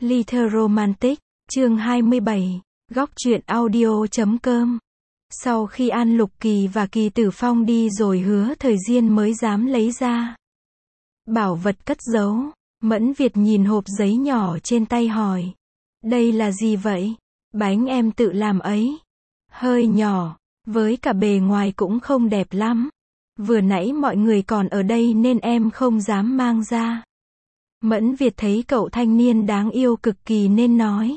Little Romantic, chương 27, góc truyện audio.com. Sau khi An Lục Kỳ và Kỳ Tử Phong đi rồi Hứa Thời Diên mới dám lấy ra bảo vật cất giấu. Mẫn Việt nhìn hộp giấy nhỏ trên tay hỏi. Đây là gì vậy? Bánh em tự làm ấy. Hơi nhỏ, với cả bề ngoài cũng không đẹp lắm. Vừa nãy mọi người còn ở đây nên em không dám mang ra. Mẫn Việt thấy cậu thanh niên đáng yêu cực kỳ nên nói.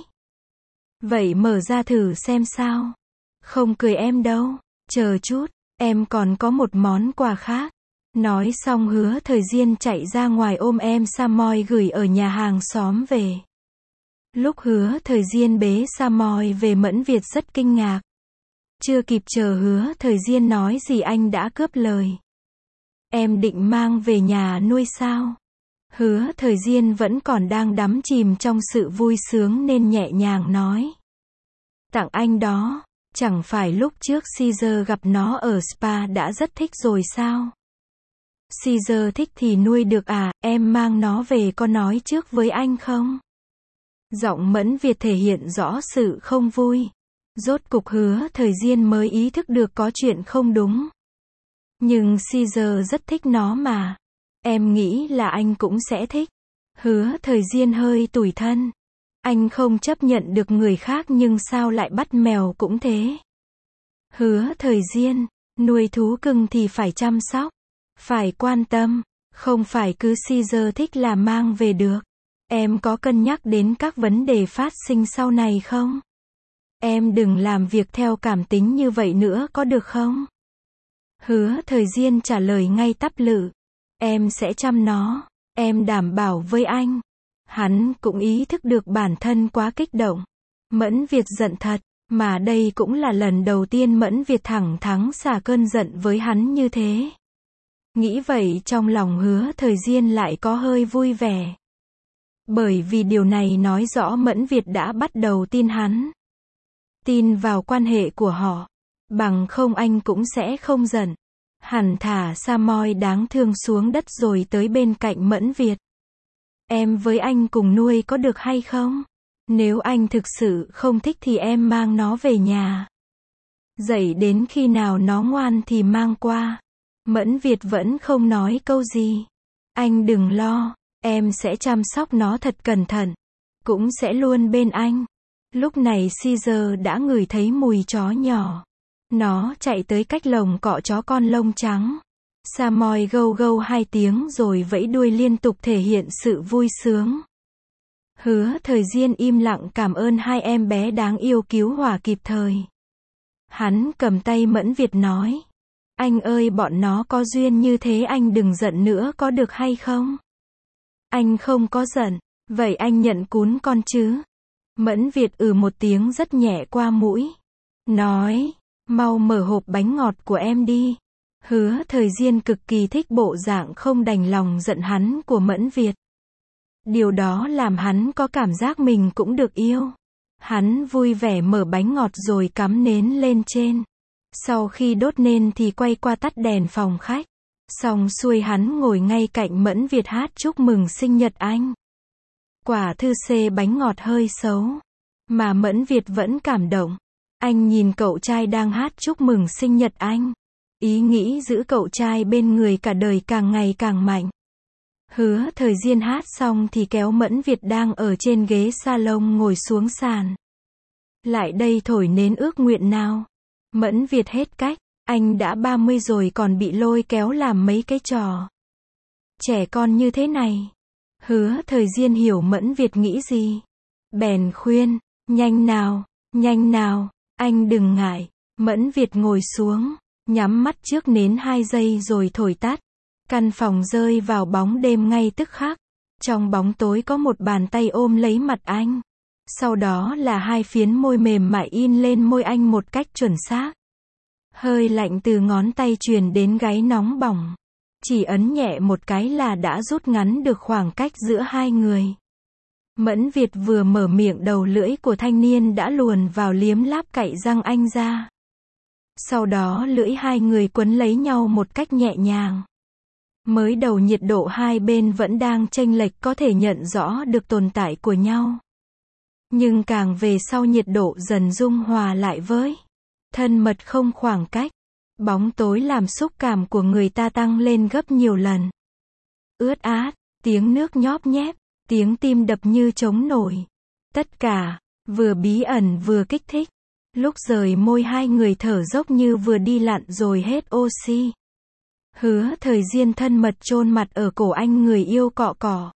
Vậy mở ra thử xem sao. Không cười em đâu. Chờ chút, em còn có một món quà khác. Nói xong Hứa Thời Diên chạy ra ngoài ôm em Samoy gửi ở nhà hàng xóm về. Lúc Hứa Thời Diên bế Samoy về Mẫn Việt rất kinh ngạc. Chưa kịp chờ Hứa Thời Diên nói gì anh đã cướp lời. Em định mang về nhà nuôi sao? Hứa Thời Diên vẫn còn đang đắm chìm trong sự vui sướng nên nhẹ nhàng nói. Tặng anh đó, chẳng phải lúc trước Caesar gặp nó ở spa đã rất thích rồi sao? Caesar thích thì nuôi được à, em mang nó về có nói trước với anh không? Giọng Mẫn Việt thể hiện rõ sự không vui. Rốt cục Hứa Thời Diên mới ý thức được có chuyện không đúng. Nhưng Caesar rất thích nó mà. Em nghĩ là anh cũng sẽ thích. Hứa Thời Diên hơi tủi thân. Anh không chấp nhận được người khác nhưng sao lại bắt mèo cũng thế. Hứa Thời Diên, nuôi thú cưng thì phải chăm sóc, phải quan tâm, không phải cứ Caesar thích là mang về được. Em có cân nhắc đến các vấn đề phát sinh sau này không? Em đừng làm việc theo cảm tính như vậy nữa có được không? Hứa Thời Diên trả lời ngay tắp lự. Em sẽ chăm nó, em đảm bảo với anh. Hắn cũng ý thức được bản thân quá kích động. Mẫn Việt giận thật, mà đây cũng là lần đầu tiên Mẫn Việt thẳng thắn xả cơn giận với hắn như thế. Nghĩ vậy trong lòng Hứa Thời Diên lại có hơi vui vẻ. Bởi vì điều này nói rõ Mẫn Việt đã bắt đầu tin hắn. Tin vào quan hệ của họ. Bằng không anh cũng sẽ không giận. Hẳn thả Samoy đáng thương xuống đất rồi tới bên cạnh Mẫn Việt. Em với anh cùng nuôi có được hay không? Nếu anh thực sự không thích thì em mang nó về nhà. Dậy đến khi nào nó ngoan thì mang qua. Mẫn Việt vẫn không nói câu gì. Anh đừng lo, em sẽ chăm sóc nó thật cẩn thận. Cũng sẽ luôn bên anh. Lúc này Caesar đã ngửi thấy mùi chó nhỏ. Nó chạy tới cách lồng cọ chó con lông trắng. Samoy gâu gâu 2 tiếng rồi vẫy đuôi liên tục thể hiện sự vui sướng. Hứa Thời Diên im lặng cảm ơn hai em bé đáng yêu cứu hỏa kịp thời. Hắn cầm tay Mẫn Việt nói. Anh ơi bọn nó có duyên như thế anh đừng giận nữa có được hay không? Anh không có giận, vậy anh nhận cún con chứ? Mẫn Việt một tiếng rất nhẹ qua mũi. Nói, mau mở hộp bánh ngọt của em đi. Hứa Thời Diên cực kỳ thích bộ dạng không đành lòng giận hắn của Mẫn Việt. Điều đó làm hắn có cảm giác mình cũng được yêu. Hắn vui vẻ mở bánh ngọt rồi cắm nến lên trên. Sau khi đốt nến thì quay qua tắt đèn phòng khách. Xong xuôi hắn ngồi ngay cạnh Mẫn Việt hát chúc mừng sinh nhật anh. Quả thư xê bánh ngọt hơi xấu. Mà Mẫn Việt vẫn cảm động. Anh nhìn cậu trai đang hát chúc mừng sinh nhật anh. Ý nghĩ giữ cậu trai bên người cả đời càng ngày càng mạnh. Hứa Thời Diên hát xong thì kéo Mẫn Việt đang ở trên ghế salon ngồi xuống sàn. Lại đây thổi nến ước nguyện nào. Mẫn Việt hết cách. Anh đã 30 rồi còn bị lôi kéo làm mấy cái trò trẻ con như thế này. Hứa Thời Diên hiểu Mẫn Việt nghĩ gì. Bèn khuyên, nhanh nào, anh đừng ngại. Mẫn Việt ngồi xuống, nhắm mắt trước nến 2 giây rồi thổi tắt. Căn phòng rơi vào bóng đêm ngay tức khắc. Trong bóng tối có một bàn tay ôm lấy mặt anh. Sau đó là 2 phiến môi mềm mại in lên môi anh một cách chuẩn xác. Hơi lạnh từ ngón tay truyền đến gáy nóng bỏng. Chỉ ấn nhẹ một cái là đã rút ngắn được khoảng cách giữa hai người. Mẫn Việt vừa mở miệng đầu lưỡi của thanh niên đã luồn vào liếm láp cạy răng anh ra. Sau đó lưỡi hai người quấn lấy nhau một cách nhẹ nhàng. Mới đầu nhiệt độ hai bên vẫn đang chênh lệch có thể nhận rõ được tồn tại của nhau. Nhưng càng về sau nhiệt độ dần dung hòa lại với thân mật không khoảng cách. Bóng tối làm xúc cảm của người ta tăng lên gấp nhiều lần. Ướt át, tiếng nước nhóp nhép, tiếng tim đập như trống nổi. Tất cả, vừa bí ẩn vừa kích thích. Lúc rời môi hai người thở dốc như vừa đi lặn rồi hết oxy. Hứa Thời Diên thân mật chôn mặt ở cổ anh người yêu cọ cọ.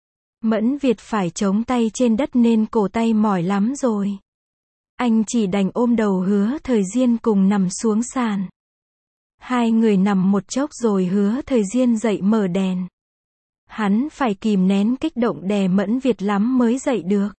Mẫn Việt phải chống tay trên đất nên cổ tay mỏi lắm rồi. Anh chỉ đành ôm đầu Hứa Thời Diên cùng nằm xuống sàn. Hai người nằm một chốc rồi Hứa Thời Diên dậy mở đèn. Hắn phải kìm nén kích động đè Mẫn Việt lắm mới dậy được.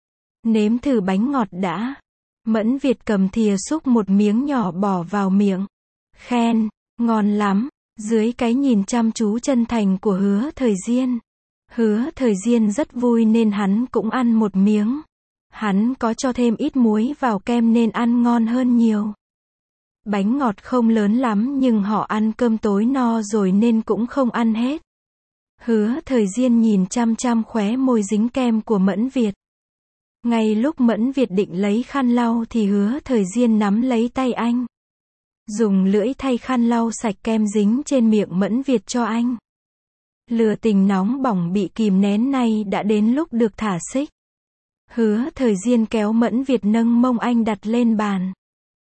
Nếm thử bánh ngọt đã. Mẫn Việt cầm thìa xúc một miếng nhỏ bỏ vào miệng. Khen, ngon lắm, dưới cái nhìn chăm chú chân thành của Hứa Thời Diên. Hứa Thời Diên rất vui nên hắn cũng ăn một miếng. Hắn có cho thêm ít muối vào kem nên ăn ngon hơn nhiều. Bánh ngọt không lớn lắm nhưng họ ăn cơm tối no rồi nên cũng không ăn hết. Hứa Thời Diên nhìn chăm chăm khóe môi dính kem của Mẫn Việt. Ngay lúc Mẫn Việt định lấy khăn lau thì Hứa Thời Diên nắm lấy tay anh. Dùng lưỡi thay khăn lau sạch kem dính trên miệng Mẫn Việt cho anh. Lửa tình nóng bỏng bị kìm nén này đã đến lúc được thả xích. Hứa Thời Diên kéo Mẫn Việt nâng mông anh đặt lên bàn.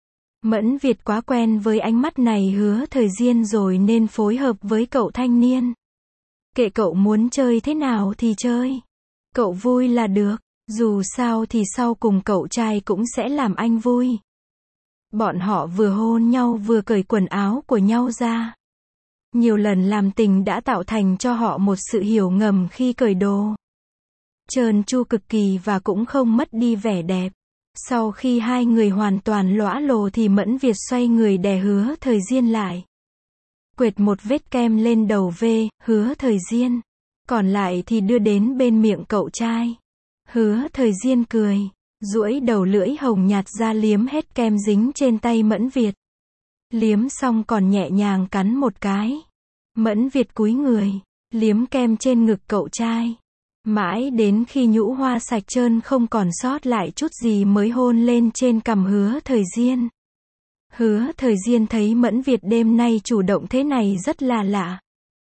Mẫn Việt quá quen với ánh mắt này Hứa Thời Diên rồi nên phối hợp với cậu thanh niên. Kệ cậu muốn chơi thế nào thì chơi. Cậu vui là được, dù sao thì sau cùng cậu trai cũng sẽ làm anh vui. Bọn họ vừa hôn nhau vừa cởi quần áo của nhau ra. Nhiều lần làm tình đã tạo thành cho họ một sự hiểu ngầm khi cởi đồ. Trơn tru cực kỳ và cũng không mất đi vẻ đẹp. Sau khi hai người hoàn toàn lõa lồ thì Mẫn Việt xoay người đè Hứa Thời Diên lại. Quệt một vết kem lên đầu Hứa Thời Diên. Còn lại thì đưa đến bên miệng cậu trai. Hứa Thời Diên cười, duỗi đầu lưỡi hồng nhạt ra liếm hết kem dính trên tay Mẫn Việt. Liếm xong còn nhẹ nhàng cắn một cái. Mẫn Việt cúi người, liếm kem trên ngực cậu trai. Mãi đến khi nhũ hoa sạch trơn không còn sót lại chút gì mới hôn lên trên cằm Hứa Thời Diên. Hứa Thời Diên thấy Mẫn Việt đêm nay chủ động thế này rất là lạ.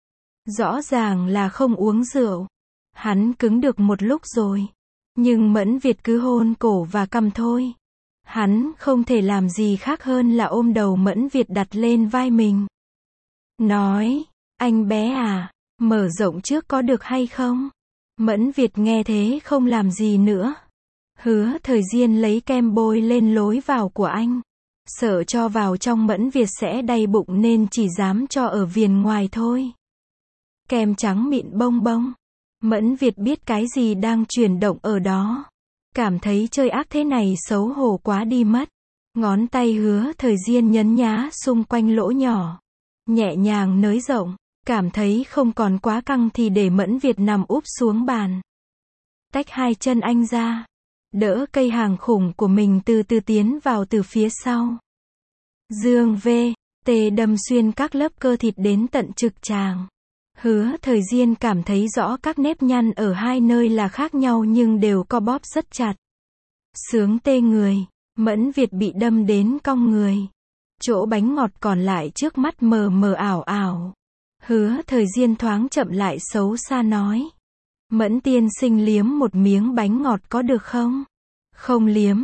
Rõ ràng là không uống rượu. Hắn cứng được một lúc rồi. Nhưng Mẫn Việt cứ hôn cổ và cằm thôi. Hắn không thể làm gì khác hơn là ôm đầu Mẫn Việt đặt lên vai mình. Nói, anh bé à, mở rộng trước có được hay không? Mẫn Việt nghe thế không làm gì nữa. Hứa Thời Diên lấy kem bôi lên lối vào của anh. Sợ cho vào trong Mẫn Việt sẽ đầy bụng nên chỉ dám cho ở viền ngoài thôi. Kem trắng mịn bông bông. Mẫn Việt biết cái gì đang chuyển động ở đó. Cảm thấy chơi ác thế này xấu hổ quá đi mất. Ngón tay Hứa Thời Diên nhấn nhá xung quanh lỗ nhỏ. Nhẹ nhàng nới rộng. Cảm thấy không còn quá căng thì để Mẫn Việt nằm úp xuống bàn. Tách hai chân anh ra. Đỡ cây hàng khủng của mình từ từ tiến vào từ phía sau. Dương T đâm xuyên các lớp cơ thịt đến tận trực tràng. Hứa Thời Diên cảm thấy rõ các nếp nhăn ở hai nơi là khác nhau nhưng đều co bóp rất chặt. Sướng tê người. Mẫn Việt bị đâm đến cong người. Chỗ bánh ngọt còn lại trước mắt mờ mờ ảo ảo. Hứa Thời Diên thoáng chậm lại xấu xa nói. Mẫn tiên sinh liếm một miếng bánh ngọt có được không? Không liếm.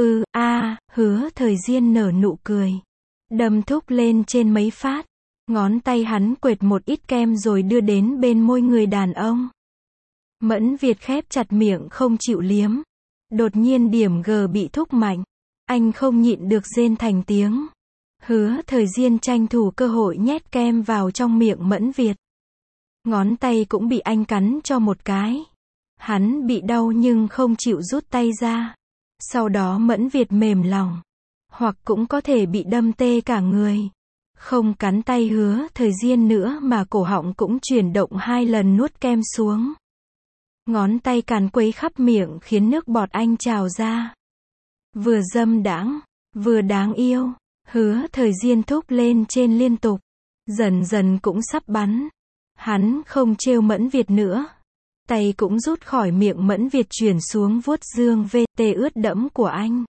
Hứa Thời Diên nở nụ cười. Đâm thúc lên trên mấy phát. Ngón tay hắn quệt một ít kem rồi đưa đến bên môi người đàn ông. Mẫn Việt khép chặt miệng không chịu liếm. Đột nhiên điểm G bị thúc mạnh. Anh không nhịn được rên thành tiếng. Hứa Thời Diên tranh thủ cơ hội nhét kem vào trong miệng Mẫn Việt. Ngón tay cũng bị anh cắn cho một cái. Hắn bị đau nhưng không chịu rút tay ra. Sau đó Mẫn Việt mềm lòng. Hoặc cũng có thể bị đâm tê cả người. Không cắn tay Hứa Thời Diên nữa mà cổ họng cũng chuyển động 2 lần nuốt kem xuống. Ngón tay càn quấy khắp miệng khiến nước bọt anh trào ra. Vừa dâm đãng, vừa đáng yêu. Hứa Thời Diên thúc lên trên liên tục. Dần dần cũng sắp bắn. Hắn không trêu Mẫn Việt nữa. Tay cũng rút khỏi miệng Mẫn Việt chuyển xuống vuốt Dương VT ướt đẫm của anh.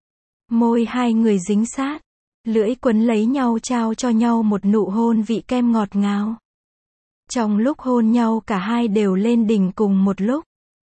Môi hai người dính sát, lưỡi quấn lấy nhau trao cho nhau một nụ hôn vị kem ngọt ngào. Trong lúc hôn nhau cả hai đều lên đỉnh cùng một lúc.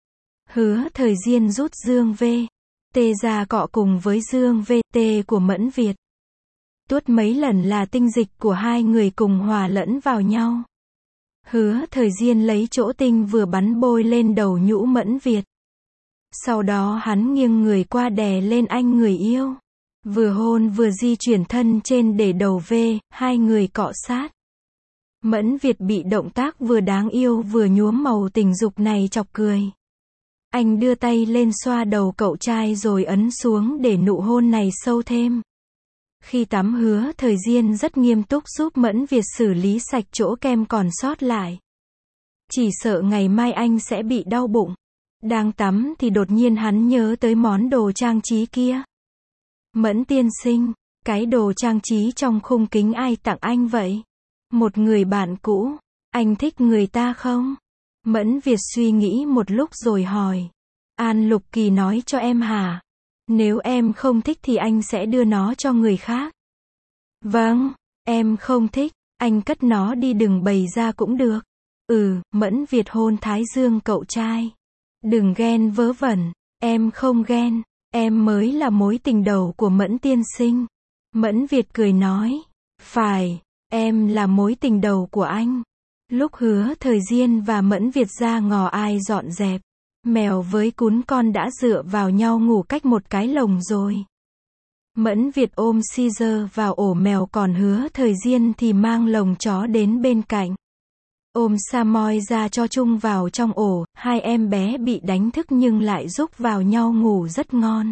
Hứa Thời Diên rút Dương VT ra cọ cùng với Dương VT của Mẫn Việt. Tuốt mấy lần là tinh dịch của hai người cùng hòa lẫn vào nhau. Hứa Thời Diên lấy chỗ tinh vừa bắn bôi lên đầu nhũ Mẫn Việt. Sau đó hắn nghiêng người qua đè lên anh người yêu. Vừa hôn vừa di chuyển thân trên để đầu hai người cọ sát. Mẫn Việt bị động tác vừa đáng yêu vừa nhuốm màu tình dục này chọc cười. Anh đưa tay lên xoa đầu cậu trai rồi ấn xuống để nụ hôn này sâu thêm. Khi tắm Hứa Thời Diên rất nghiêm túc giúp Mẫn Việt xử lý sạch chỗ kem còn sót lại. Chỉ sợ ngày mai anh sẽ bị đau bụng. Đang tắm thì đột nhiên hắn nhớ tới món đồ trang trí kia. Mẫn tiên sinh, cái đồ trang trí trong khung kính ai tặng anh vậy? Một người bạn cũ. Anh thích người ta không? Mẫn Việt suy nghĩ một lúc rồi hỏi. An Lục Kỳ nói cho em hả? Nếu em không thích thì anh sẽ đưa nó cho người khác. Vâng, em không thích, anh cất nó đi đừng bày ra cũng được. Mẫn Việt hôn thái dương cậu trai. Đừng ghen vớ vẩn, em không ghen, em mới là mối tình đầu của Mẫn tiên sinh. Mẫn Việt cười nói, phải, em là mối tình đầu của anh. Lúc Hứa Thời Diên và Mẫn Việt ra ngò ai dọn dẹp, mèo với cún con đã dựa vào nhau ngủ cách một cái lồng rồi. Mẫn Việt ôm Caesar vào ổ mèo còn Hứa Thời Diên thì mang lồng chó đến bên cạnh. Ôm Samoy ra cho chung vào trong ổ, hai em bé bị đánh thức nhưng lại rúc vào nhau ngủ rất ngon.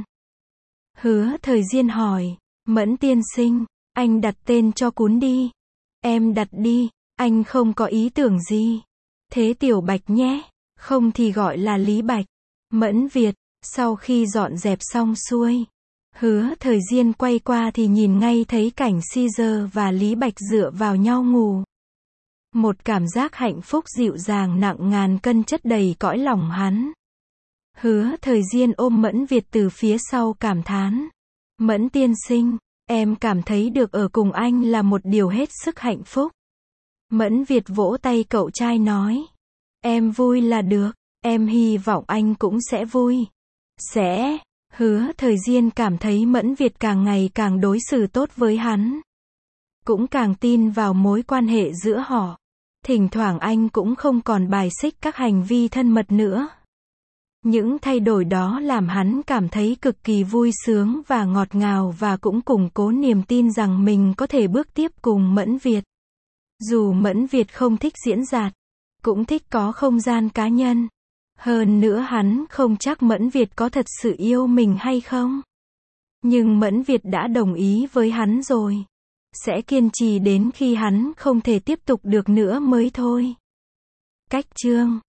Hứa Thời Diên hỏi, Mẫn tiên sinh, anh đặt tên cho cún đi. Em đặt đi, anh không có ý tưởng gì. Thế Tiểu Bạch nhé, không thì gọi là Lý Bạch. Mẫn Việt, sau khi dọn dẹp xong xuôi, Hứa Thời Diên quay qua thì nhìn ngay thấy cảnh Caesar và Lý Bạch dựa vào nhau ngủ. Một cảm giác hạnh phúc dịu dàng nặng ngàn cân chất đầy cõi lòng hắn. Hứa Thời Diên ôm Mẫn Việt từ phía sau cảm thán. Mẫn tiên sinh, em cảm thấy được ở cùng anh là một điều hết sức hạnh phúc. Mẫn Việt vỗ tay cậu trai nói. Em vui là được, em hy vọng anh cũng sẽ vui. Sẽ. Hứa Thời Diên cảm thấy Mẫn Việt càng ngày càng đối xử tốt với hắn. Cũng càng tin vào mối quan hệ giữa họ. Thỉnh thoảng anh cũng không còn bài xích các hành vi thân mật nữa. Những thay đổi đó làm hắn cảm thấy cực kỳ vui sướng và ngọt ngào và cũng củng cố niềm tin rằng mình có thể bước tiếp cùng Mẫn Việt. Dù Mẫn Việt không thích diễn dạt, cũng thích có không gian cá nhân. Hơn nữa hắn không chắc Mẫn Việt có thật sự yêu mình hay không. Nhưng Mẫn Việt đã đồng ý với hắn rồi. Sẽ kiên trì đến khi hắn không thể tiếp tục được nữa mới thôi. Cách chương